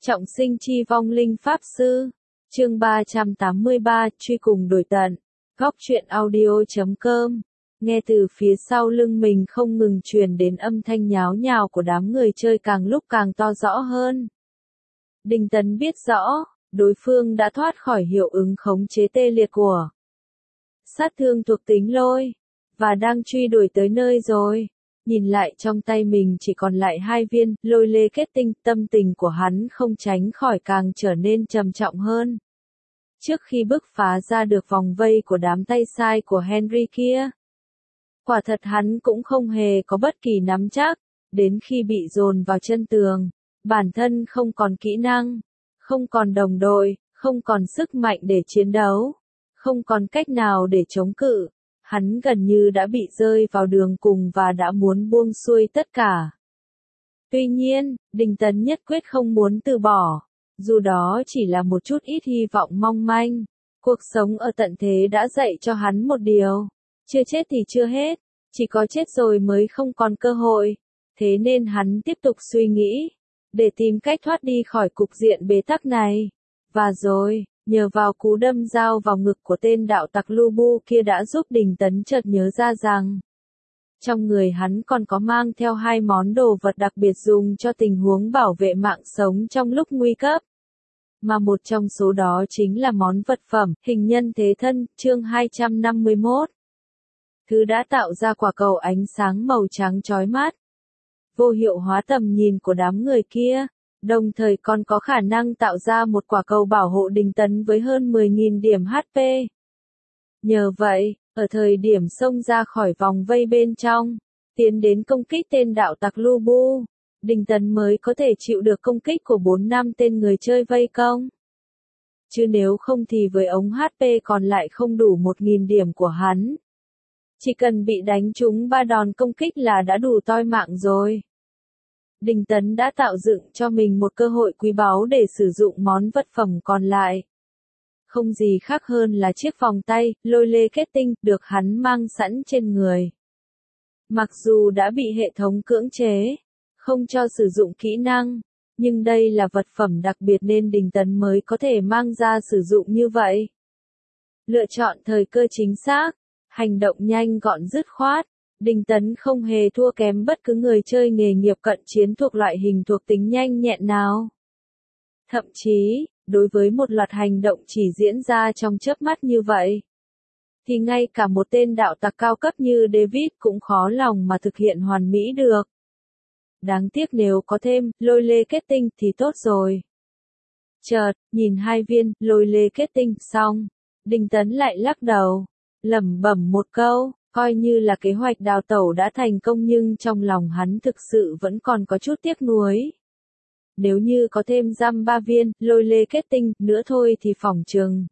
Trọng sinh chi vong linh pháp sư. Chương 383, truy cùng đuổi tận. Góc truyện audio.com. Nghe từ phía sau lưng mình không ngừng truyền đến âm thanh nháo nhào của đám người chơi càng lúc càng to rõ hơn. Đinh Tấn biết rõ, đối phương đã thoát khỏi hiệu ứng khống chế tê liệt của sát thương thuộc tính lôi, và đang truy đuổi tới nơi rồi. Nhìn lại trong tay mình chỉ còn lại 2 viên lôi lê kết tinh, tâm tình của hắn không tránh khỏi càng trở nên trầm trọng hơn. Trước khi bứt phá ra được vòng vây của đám tay sai của Henry kia, quả thật hắn cũng không hề có bất kỳ nắm chắc, đến khi bị dồn vào chân tường, bản thân không còn kỹ năng, không còn đồng đội, không còn sức mạnh để chiến đấu, không còn cách nào để chống cự. Hắn gần như đã bị rơi vào đường cùng và đã muốn buông xuôi tất cả. Tuy nhiên, Đinh Tấn nhất quyết không muốn từ bỏ, dù đó chỉ là một chút ít hy vọng mong manh. Cuộc sống ở tận thế đã dạy cho hắn một điều, chưa chết thì chưa hết, chỉ có chết rồi mới không còn cơ hội. Thế nên hắn tiếp tục suy nghĩ, để tìm cách thoát đi khỏi cục diện bế tắc này. Và rồi, nhờ vào cú đâm dao vào ngực của tên đạo tặc Lubu kia đã giúp Đinh Tấn chợt nhớ ra rằng, trong người hắn còn có mang theo 2 món đồ vật đặc biệt dùng cho tình huống bảo vệ mạng sống trong lúc nguy cấp. Mà một trong số đó chính là món vật phẩm, hình nhân thế thân, chương 251. Thứ đã tạo ra quả cầu ánh sáng màu trắng chói mắt, vô hiệu hóa tầm nhìn của đám người kia. Đồng thời còn có khả năng tạo ra một quả cầu bảo hộ Đinh Tấn với hơn 10.000 điểm HP. Nhờ vậy, ở thời điểm xông ra khỏi vòng vây bên trong, tiến đến công kích tên đạo tặc Lubu, Đinh Tấn mới có thể chịu được công kích của 4-5 tên người chơi vây công. Chứ nếu không thì với ống HP còn lại không đủ 1.000 điểm của hắn, chỉ cần bị đánh trúng 3 đòn công kích là đã đủ toi mạng rồi. Đinh Tấn đã tạo dựng cho mình một cơ hội quý báu để sử dụng món vật phẩm còn lại. Không gì khác hơn là chiếc vòng tay, lôi lê kết tinh, được hắn mang sẵn trên người. Mặc dù đã bị hệ thống cưỡng chế, không cho sử dụng kỹ năng, nhưng đây là vật phẩm đặc biệt nên Đinh Tấn mới có thể mang ra sử dụng như vậy. Lựa chọn thời cơ chính xác, hành động nhanh gọn dứt khoát. Đinh Tấn không hề thua kém bất cứ người chơi nghề nghiệp cận chiến thuộc loại hình thuộc tính nhanh nhẹn nào. Thậm chí, đối với một loạt hành động chỉ diễn ra trong chớp mắt như vậy, thì ngay cả một tên đạo tặc cao cấp như David cũng khó lòng mà thực hiện hoàn mỹ được. Đáng tiếc nếu có thêm lôi lê kết tinh thì tốt rồi. Chợt, nhìn 2 viên lôi lê kết tinh xong, Đinh Tấn lại lắc đầu, lẩm bẩm một câu. Coi như là kế hoạch đào tẩu đã thành công nhưng trong lòng hắn thực sự vẫn còn có chút tiếc nuối. Nếu như có thêm dăm 3 viên lôi lê kết tinh nữa thôi thì phỏng chừng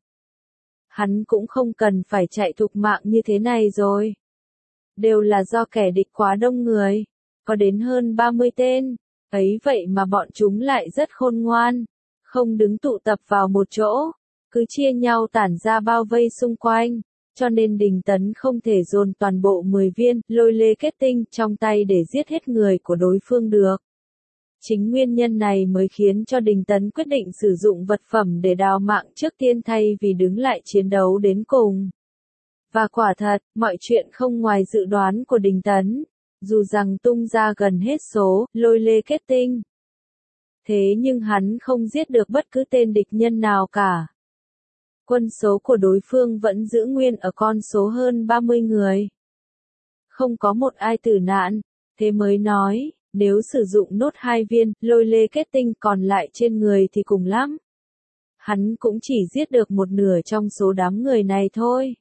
hắn cũng không cần phải chạy thục mạng như thế này rồi. Đều là do kẻ địch quá đông người, có đến hơn 30 tên, ấy vậy mà bọn chúng lại rất khôn ngoan, không đứng tụ tập vào một chỗ, cứ chia nhau tản ra bao vây xung quanh. Cho nên Đinh Tấn không thể dồn toàn bộ 10 viên lôi lê kết tinh trong tay để giết hết người của đối phương được. Chính nguyên nhân này mới khiến cho Đinh Tấn quyết định sử dụng vật phẩm để đào mạng trước tiên thay vì đứng lại chiến đấu đến cùng. Và quả thật, mọi chuyện không ngoài dự đoán của Đinh Tấn, dù rằng tung ra gần hết số lôi lê kết tinh. Thế nhưng hắn không giết được bất cứ tên địch nhân nào cả. Quân số của đối phương vẫn giữ nguyên ở con số hơn 30 người. Không có một ai tử nạn, thế mới nói, nếu sử dụng nốt 2 viên lôi lê kết tinh còn lại trên người thì cùng lắm. Hắn cũng chỉ giết được một nửa trong số đám người này thôi.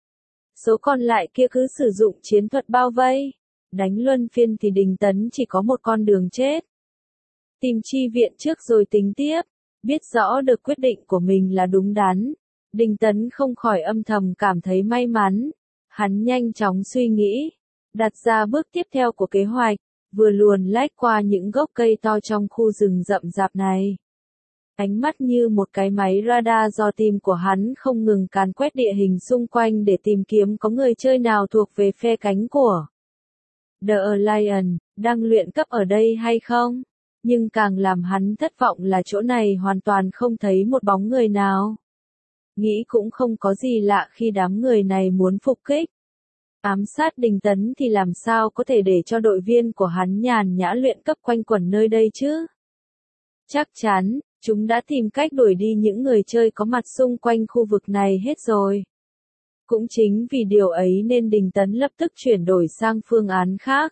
Số còn lại kia cứ sử dụng chiến thuật bao vây, đánh luân phiên thì Đinh Tấn chỉ có một con đường chết. Tìm chi viện trước rồi tính tiếp, biết rõ được quyết định của mình là đúng đắn. Đinh Tấn không khỏi âm thầm cảm thấy may mắn. Hắn nhanh chóng suy nghĩ, đặt ra bước tiếp theo của kế hoạch, vừa luồn lách qua những gốc cây to trong khu rừng rậm rạp này. Ánh mắt như một cái máy radar do tim của hắn không ngừng càn quét địa hình xung quanh để tìm kiếm có người chơi nào thuộc về phe cánh của The Alliance, đang luyện cấp ở đây hay không? Nhưng càng làm hắn thất vọng là chỗ này hoàn toàn không thấy một bóng người nào. Nghĩ cũng không có gì lạ khi đám người này muốn phục kích. Ám sát Đình Tấn thì làm sao có thể để cho đội viên của hắn nhàn nhã luyện cấp quanh quẩn nơi đây chứ? Chắc chắn, chúng đã tìm cách đuổi đi những người chơi có mặt xung quanh khu vực này hết rồi. Cũng chính vì điều ấy nên Đình Tấn lập tức chuyển đổi sang phương án khác.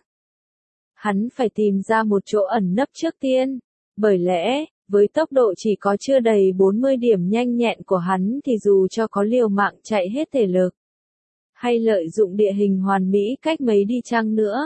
Hắn phải tìm ra một chỗ ẩn nấp trước tiên. Bởi lẽ, với tốc độ chỉ có chưa đầy 40 điểm nhanh nhẹn của hắn thì dù cho có liều mạng chạy hết thể lực, hay lợi dụng địa hình hoàn mỹ cách mấy đi chăng nữa,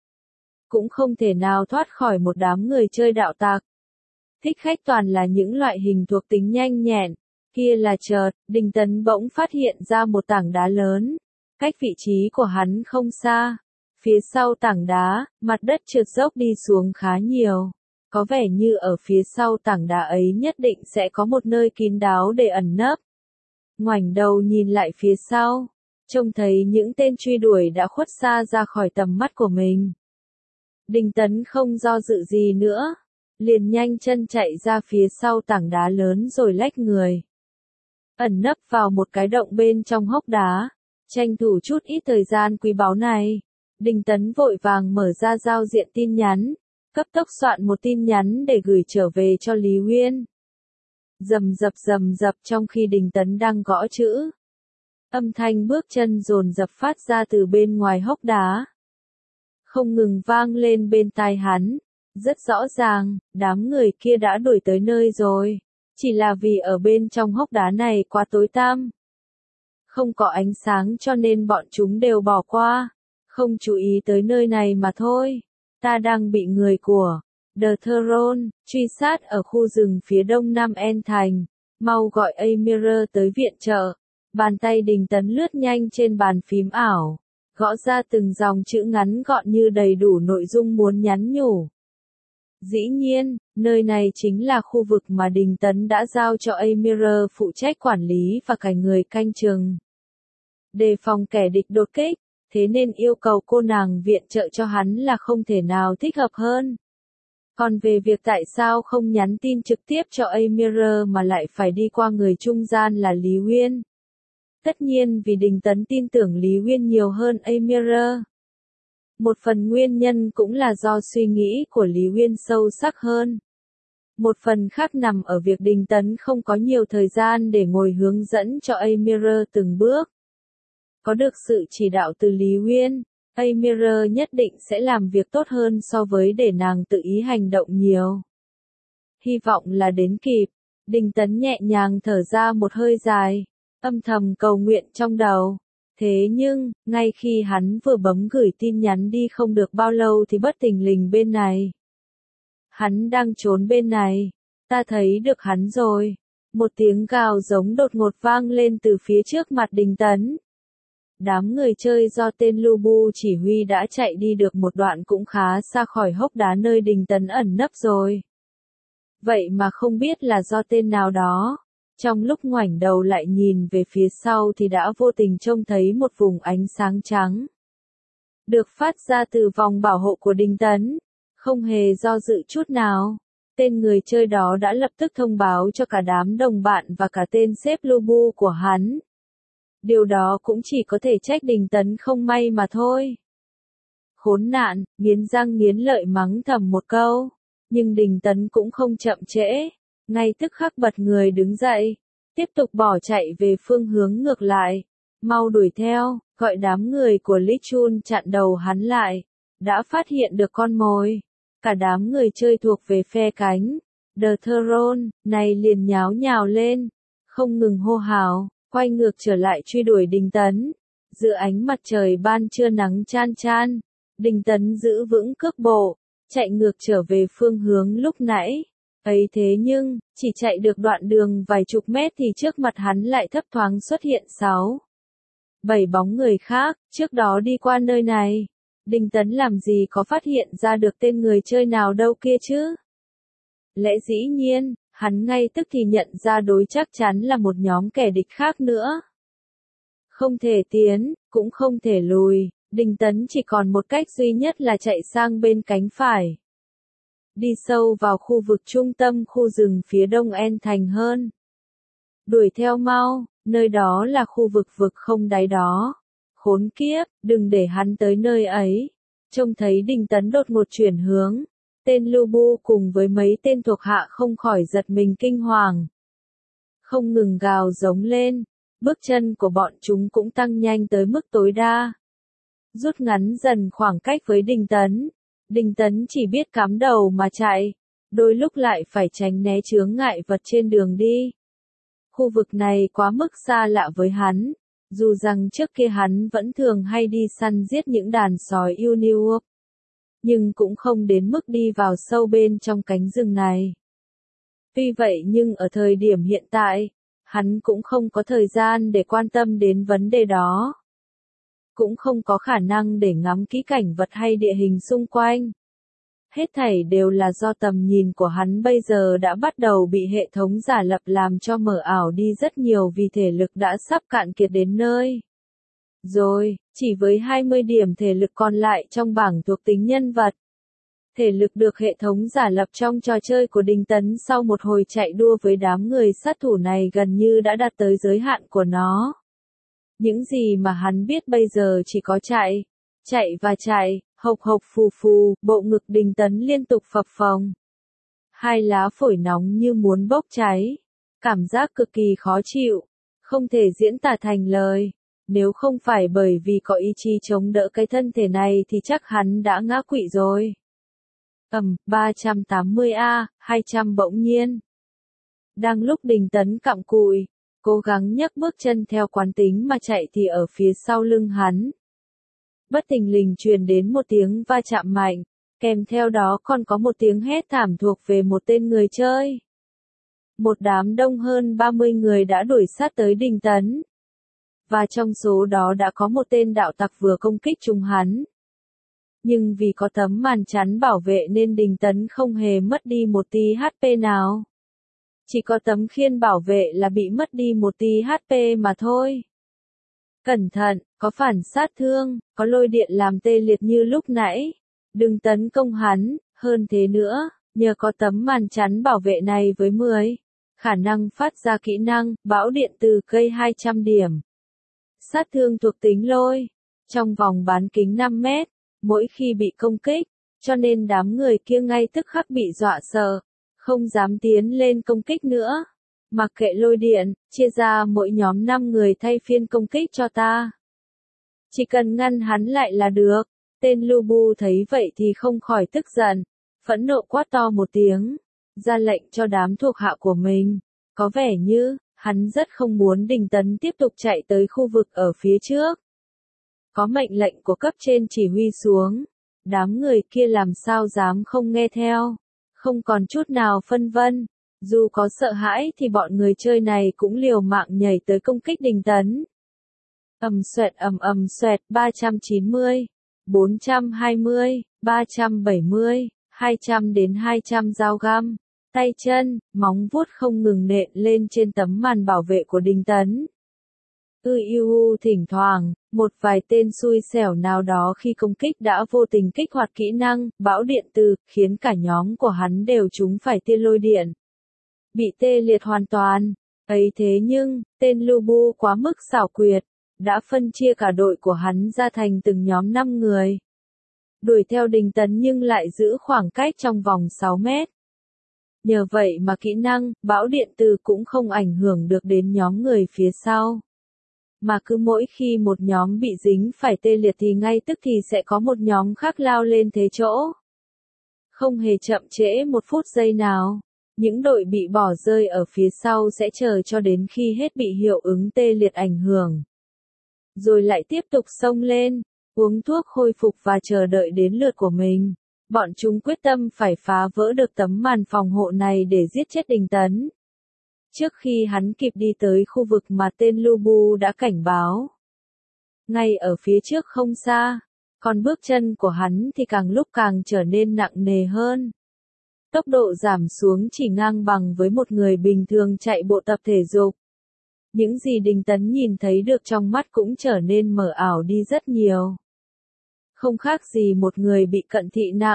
cũng không thể nào thoát khỏi một đám người chơi đạo tặc. Thích khách toàn là những loại hình thuộc tính nhanh nhẹn. Kia là chợt, Đình Tấn bỗng phát hiện ra một tảng đá lớn. Cách vị trí của hắn không xa. Phía sau tảng đá, mặt đất trượt dốc đi xuống khá nhiều. Có vẻ như ở phía sau tảng đá ấy nhất định sẽ có một nơi kín đáo để ẩn nấp. Ngoảnh đầu nhìn lại phía sau, trông thấy những tên truy đuổi đã khuất xa ra khỏi tầm mắt của mình. Đình Tấn không do dự gì nữa, liền nhanh chân chạy ra phía sau tảng đá lớn rồi lách người. Ẩn nấp vào một cái động bên trong hốc đá, tranh thủ chút ít thời gian quý báu này. Đình Tấn vội vàng mở ra giao diện tin nhắn, cấp tốc soạn một tin nhắn để gửi trở về cho Lý Uyên. Rầm rập trong khi Đình Tấn đang gõ chữ. Âm thanh bước chân dồn dập phát ra từ bên ngoài hốc đá. Không ngừng vang lên bên tai hắn. Rất rõ ràng, đám người kia đã đuổi tới nơi rồi. Chỉ là vì ở bên trong hốc đá này quá tối tăm. Không có ánh sáng cho nên bọn chúng đều bỏ qua. Không chú ý tới nơi này mà thôi. Ta đang bị người của The Throne truy sát ở khu rừng phía đông nam En Thành. Mau gọi Amir tới viện trợ. Bàn tay Đình Tấn lướt nhanh trên bàn phím ảo. Gõ ra từng dòng chữ ngắn gọn như đầy đủ nội dung muốn nhắn nhủ. Dĩ nhiên, nơi này chính là khu vực mà Đình Tấn đã giao cho Amir phụ trách quản lý và cài người canh chừng. Đề phòng kẻ địch đột kích, thế nên yêu cầu cô nàng viện trợ cho hắn là không thể nào thích hợp hơn. Còn về việc tại sao không nhắn tin trực tiếp cho Amir mà lại phải đi qua người trung gian là Lý Uyên. Tất nhiên vì Đình Tấn tin tưởng Lý Uyên nhiều hơn Amir. Một phần nguyên nhân cũng là do suy nghĩ của Lý Uyên sâu sắc hơn. Một phần khác nằm ở việc Đình Tấn không có nhiều thời gian để ngồi hướng dẫn cho Amir từng bước. Có được sự chỉ đạo từ Lý Uyên, Amir nhất định sẽ làm việc tốt hơn so với để nàng tự ý hành động nhiều. Hy vọng là đến kịp. Đình Tấn nhẹ nhàng thở ra một hơi dài, âm thầm cầu nguyện trong đầu. Thế nhưng, ngay khi hắn vừa bấm gửi tin nhắn đi không được bao lâu thì bất thình lình bên này. Hắn đang trốn bên này. Ta thấy được hắn rồi. Một tiếng gào giống đột ngột vang lên từ phía trước mặt Đình Tấn. Đám người chơi do tên Lubu chỉ huy đã chạy đi được một đoạn cũng khá xa khỏi hốc đá nơi Đình Tấn ẩn nấp rồi. Vậy mà không biết là do tên nào đó. Trong lúc ngoảnh đầu lại nhìn về phía sau thì đã vô tình trông thấy một vùng ánh sáng trắng. Được phát ra từ vòng bảo hộ của Đình Tấn. Không hề do dự chút nào. Tên người chơi đó đã lập tức thông báo cho cả đám đồng bạn và cả tên sếp Lubu của hắn. Điều đó cũng chỉ có thể trách Đình Tấn không may mà thôi. Khốn nạn, nghiến răng nghiến lợi mắng thầm một câu. Nhưng Đình Tấn cũng không chậm trễ. Ngay tức khắc bật người đứng dậy. Tiếp tục bỏ chạy về phương hướng ngược lại. Mau đuổi theo, gọi đám người của Lý Chun chặn đầu hắn lại. Đã phát hiện được con mồi. Cả đám người chơi thuộc về phe cánh The Throne này liền nháo nhào lên. Không ngừng hô hào. Quay ngược trở lại truy đuổi Đình Tấn. Giữa ánh mặt trời ban trưa nắng chan chan, Đình Tấn giữ vững cước bộ, chạy ngược trở về phương hướng lúc nãy. Ấy thế nhưng, chỉ chạy được đoạn đường vài chục mét thì trước mặt hắn lại thấp thoáng xuất hiện 7 bóng người khác, trước đó đi qua nơi này. Đình Tấn làm gì có phát hiện ra được tên người chơi nào đâu kia chứ? Lẽ dĩ nhiên, hắn ngay tức thì nhận ra đối chắc chắn là một nhóm kẻ địch khác nữa. Không thể tiến, cũng không thể lùi, Đình Tấn chỉ còn một cách duy nhất là chạy sang bên cánh phải. đi sâu vào khu vực trung tâm khu rừng phía đông En Thành hơn. Đuổi theo mau, nơi đó là khu vực vực không đáy đó. Khốn kiếp, đừng để hắn tới nơi ấy. Trông thấy Đinh Tấn đột ngột chuyển hướng. Tên Lu Bu cùng với mấy tên thuộc hạ không khỏi giật mình kinh hoàng. Không ngừng gào giống lên, bước chân của bọn chúng cũng tăng nhanh tới mức tối đa. Rút ngắn dần khoảng cách với Đinh Tấn. Đinh Tấn chỉ biết cắm đầu mà chạy, đôi lúc lại phải tránh né chướng ngại vật trên đường đi. Khu vực này quá mức xa lạ với hắn, dù rằng trước kia hắn vẫn thường hay đi săn giết những đàn sói yêu New, nhưng cũng không đến mức đi vào sâu bên trong cánh rừng này. Tuy vậy nhưng ở thời điểm hiện tại, hắn cũng không có thời gian để quan tâm đến vấn đề đó. Cũng không có khả năng để ngắm kỹ cảnh vật hay địa hình xung quanh. Hết thảy đều là do tầm nhìn của hắn bây giờ đã bắt đầu bị hệ thống giả lập làm cho mờ ảo đi rất nhiều vì thể lực đã sắp cạn kiệt đến nơi. Rồi, chỉ với 20 điểm thể lực còn lại trong bảng thuộc tính nhân vật. Thể lực được hệ thống giả lập trong trò chơi của Đinh Tấn sau một hồi chạy đua với đám người sát thủ này gần như đã đạt tới giới hạn của nó. Những gì mà hắn biết bây giờ chỉ có chạy, chạy và chạy, hộc hộc phù phù, bộ ngực Đinh Tấn liên tục phập phồng. Hai lá phổi nóng như muốn bốc cháy, cảm giác cực kỳ khó chịu, không thể diễn tả thành lời. Nếu không phải bởi vì có ý chí chống đỡ cái thân thể này thì chắc hắn đã ngã quỵ rồi. 380A, 200 bỗng nhiên. Đang lúc Đinh Tấn cặm cụi, cố gắng nhấc bước chân theo quán tính mà chạy thì ở phía sau lưng hắn. Bất thình lình truyền đến một tiếng va chạm mạnh, kèm theo đó còn có một tiếng hét thảm thuộc về một tên người chơi. Một đám đông hơn 30 người đã đuổi sát tới Đinh Tấn. Và trong số đó đã có một tên đạo tặc vừa công kích trúng hắn. Nhưng vì có tấm màn chắn bảo vệ nên Đinh Tấn không hề mất đi một tí HP nào. Chỉ có tấm khiên bảo vệ là bị mất đi một tí HP mà thôi. Cẩn thận, có phản sát thương, có lôi điện làm tê liệt như lúc nãy. Đừng tấn công hắn, hơn thế nữa, nhờ có tấm màn chắn bảo vệ này với 10. Khả năng phát ra kỹ năng, bão điện từ cây 200 điểm. Sát thương thuộc tính lôi, trong vòng bán kính 5 mét, mỗi khi bị công kích, cho nên đám người kia ngay tức khắc bị dọa sợ, không dám tiến lên công kích nữa. Mặc kệ lôi điện, chia ra mỗi nhóm 5 người thay phiên công kích cho ta. Chỉ cần ngăn hắn lại là được. Tên Lu Bu thấy vậy thì không khỏi tức giận, phẫn nộ quát to một tiếng, ra lệnh cho đám thuộc hạ của mình. Có vẻ như, hắn rất không muốn Đinh Tấn tiếp tục chạy tới khu vực ở phía trước. Có mệnh lệnh của cấp trên chỉ huy xuống, đám người kia làm sao dám không nghe theo, không còn chút nào phân vân. Dù có sợ hãi thì bọn người chơi này cũng liều mạng nhảy tới công kích Đinh Tấn. Xoẹt 390, 420, 370, 200 đến 200 dao găm, tay chân, móng vuốt không ngừng nện lên trên tấm màn bảo vệ của Đinh Tấn. Thỉnh thoảng, một vài tên xui xẻo nào đó khi công kích đã vô tình kích hoạt kỹ năng, bão điện từ, khiến cả nhóm của hắn đều trúng phải tia lôi điện. Bị tê liệt hoàn toàn. Ấy thế nhưng, tên Lu Bu quá mức xảo quyệt, đã phân chia cả đội của hắn ra thành từng nhóm 5 người. Đuổi theo Đinh Tấn nhưng lại giữ khoảng cách trong vòng 6 mét. Nhờ vậy mà kỹ năng, bão điện từ cũng không ảnh hưởng được đến nhóm người phía sau. Mà cứ mỗi khi một nhóm bị dính phải tê liệt thì ngay tức thì sẽ có một nhóm khác lao lên thế chỗ. Không hề chậm trễ một phút giây nào. Những đội bị bỏ rơi ở phía sau sẽ chờ cho đến khi hết bị hiệu ứng tê liệt ảnh hưởng. Rồi lại tiếp tục xông lên, uống thuốc khôi phục và chờ đợi đến lượt của mình. Bọn chúng quyết tâm phải phá vỡ được tấm màn phòng hộ này để giết chết Đinh Tấn. Trước khi hắn kịp đi tới khu vực mà tên Lu Bu đã cảnh báo. Ngay ở phía trước không xa, còn bước chân của hắn thì càng lúc càng trở nên nặng nề hơn. Tốc độ giảm xuống chỉ ngang bằng với một người bình thường chạy bộ tập thể dục. Những gì Đinh Tấn nhìn thấy được trong mắt cũng trở nên mờ ảo đi rất nhiều. Không khác gì một người bị cận thị nặng,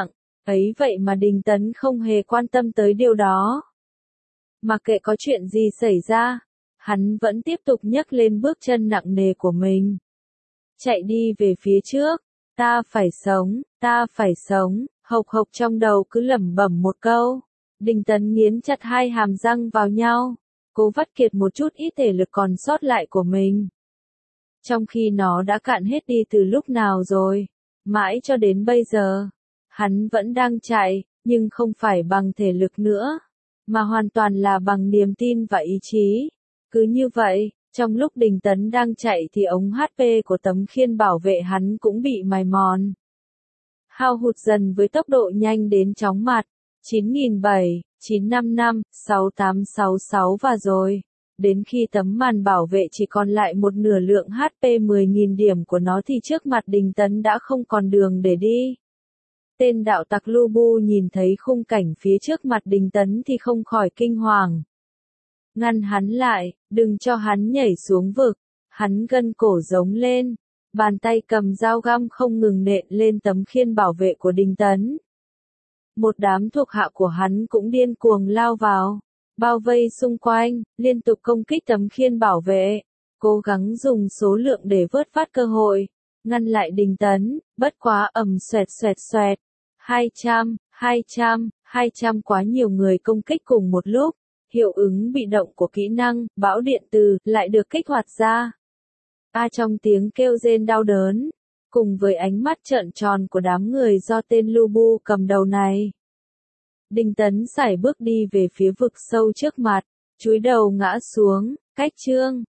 Ấy vậy mà Đình Tấn không hề quan tâm tới điều đó. Mặc kệ có chuyện gì xảy ra, hắn vẫn tiếp tục nhấc lên bước chân nặng nề của mình. Chạy đi về phía trước, ta phải sống, hộc hộc trong đầu cứ lẩm bẩm một câu. Đình Tấn nghiến chặt hai hàm răng vào nhau, cố vắt kiệt một chút ít thể lực còn sót lại của mình. Trong khi nó đã cạn hết đi từ lúc nào rồi, mãi cho đến bây giờ, hắn vẫn đang chạy, nhưng không phải bằng thể lực nữa, mà hoàn toàn là bằng niềm tin và ý chí. Cứ như vậy, trong lúc Đình Tấn đang chạy thì ống HP của tấm khiên bảo vệ hắn cũng bị mài mòn. Hao hụt dần với tốc độ nhanh đến chóng mặt, 9.700, 955, 6866 và rồi. Đến khi tấm màn bảo vệ chỉ còn lại một nửa lượng HP 10.000 điểm của nó thì trước mặt Đình Tấn đã không còn đường để đi. Tên đạo tặc Lubu nhìn thấy khung cảnh phía trước mặt Đình Tấn thì không khỏi kinh hoàng. Ngăn hắn lại, đừng cho hắn nhảy xuống vực. Hắn gân cổ giống lên, bàn tay cầm dao găm không ngừng nện lên tấm khiên bảo vệ của Đình Tấn. Một đám thuộc hạ của hắn cũng điên cuồng lao vào, bao vây xung quanh, liên tục công kích tấm khiên bảo vệ, cố gắng dùng số lượng để vớt vát cơ hội, ngăn lại Đình Tấn, bất quá ầm xoẹt xoẹt xoẹt. 200, quá nhiều người công kích cùng một lúc, hiệu ứng bị động của kỹ năng, bão điện từ, lại được kích hoạt ra. Trong tiếng kêu rên đau đớn, cùng với ánh mắt trợn tròn của đám người do tên Lubu cầm đầu này. Đình Tấn sải bước đi về phía vực sâu trước mặt, chúi đầu ngã xuống, cách chương.